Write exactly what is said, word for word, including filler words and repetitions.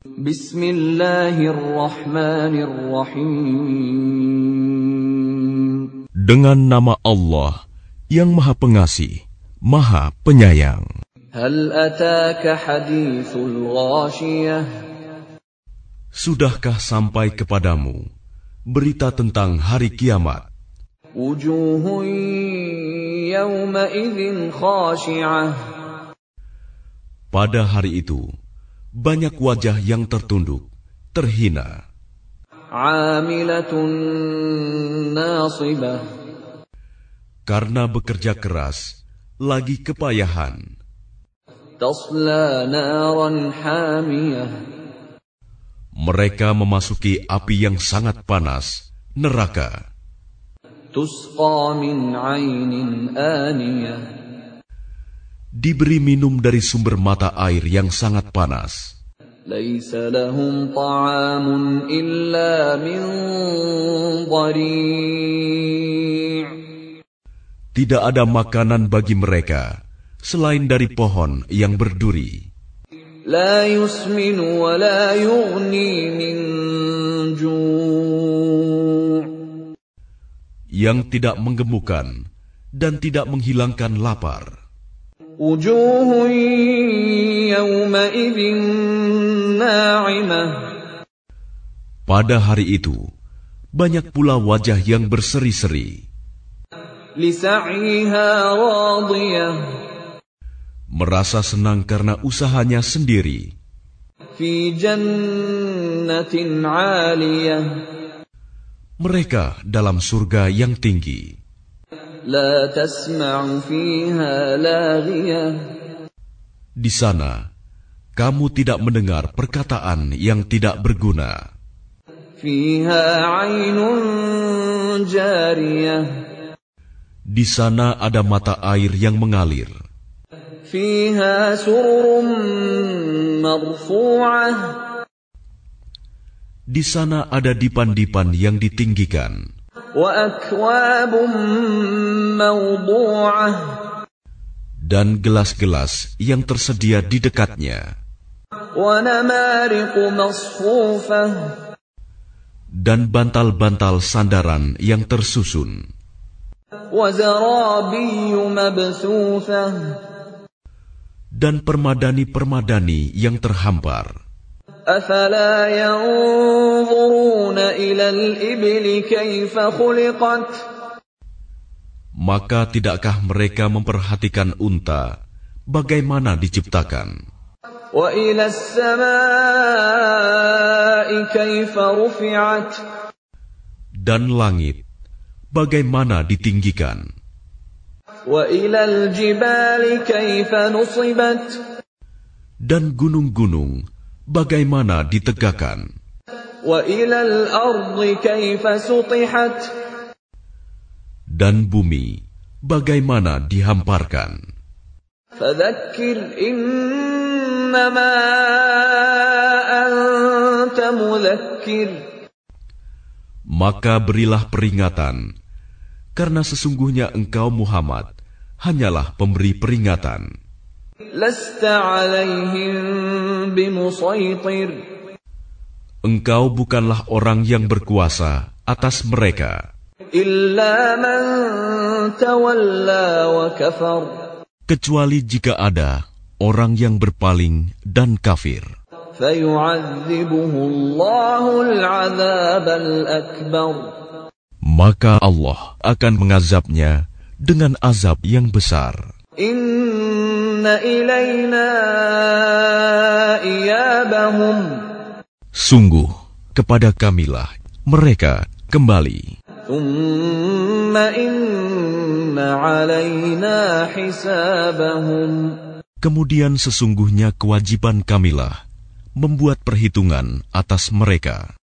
Bismillahirrahmanirrahim. Dengan nama Allah yang Maha Pengasih, Maha Penyayang. Hal ataka hadithul ghashiyah. Sudahkah sampai kepadamu berita tentang hari kiamat? Wujuhun yawma idzin khashi'ah. Pada hari itu banyak wajah yang tertunduk, terhina. Amilatun nasibah. Karena bekerja keras, lagi kepayahan. Tasla naran hamiyah. Mereka memasuki api yang sangat panas, neraka. Tusqa min 'ainin aniyah. Diberi minum dari sumber mata air yang sangat panas. Laisa lahum ta'amun illa min dhari'. Tidak ada makanan bagi mereka selain dari pohon yang berduri. La yusminu wa la yughni min ju'. Yang tidak menggemukkan dan tidak menghilangkan lapar. Wujuhun yawma idzin na'imah. Pada hari itu banyak pula wajah yang berseri-seri. Lisa'yiha radiyah. Merasa senang karena usahanya sendiri. Fi jannatin 'aliyah. Mereka dalam surga yang tinggi. La tasma'u fiha laghiyah. Di sana kamu tidak mendengar perkataan yang tidak berguna. Fiha 'ainun jariyah. Di sana ada mata air yang mengalir. Fiha sururun marfu'ah. Di sana ada dipan-dipan yang ditinggikan. Wa akwabun mawdu'ah. Dan gelas-gelas yang tersedia di dekatnya. Wa namariqu masfufah. Dan bantal-bantal sandaran yang tersusun. Wa zarabiyyu mabthufah. Dan permadani-permadani yang terhampar. Afala yanzuruna ila al-ibli kaifa khuliqat. Maka tidakkah mereka memperhatikan unta bagaimana diciptakan? Wa ila as-samaa'i kaifa rufi'at. Dan langit bagaimana ditinggikan? Wa ila al-jibali kaifa nusibat. Dan gunung-gunung bagaimana ditegakkan? Wa ila al-ardi kaifa sutihat. Dan bumi bagaimana dihamparkan? Fadzakkir innama anta mudzakkir. Maka berilah peringatan, karena sesungguhnya engkau Muhammad hanyalah pemberi peringatan. Lasta 'alaihim bimusaitir. Engkau bukanlah orang yang berkuasa atas mereka. Illa man tawalla wa kafar. Kecuali jika ada orang yang berpaling dan kafir. Fayu'adzibuhu Allahul 'adzabal akbar. Maka Allah akan mengazabnya dengan azab yang besar. Inna ilayna iyabahum. Sungguh kepada kamilah mereka kembali. Thumma inna alayna hisabahum. Kemudian sesungguhnya kewajiban kamilah membuat perhitungan atas mereka.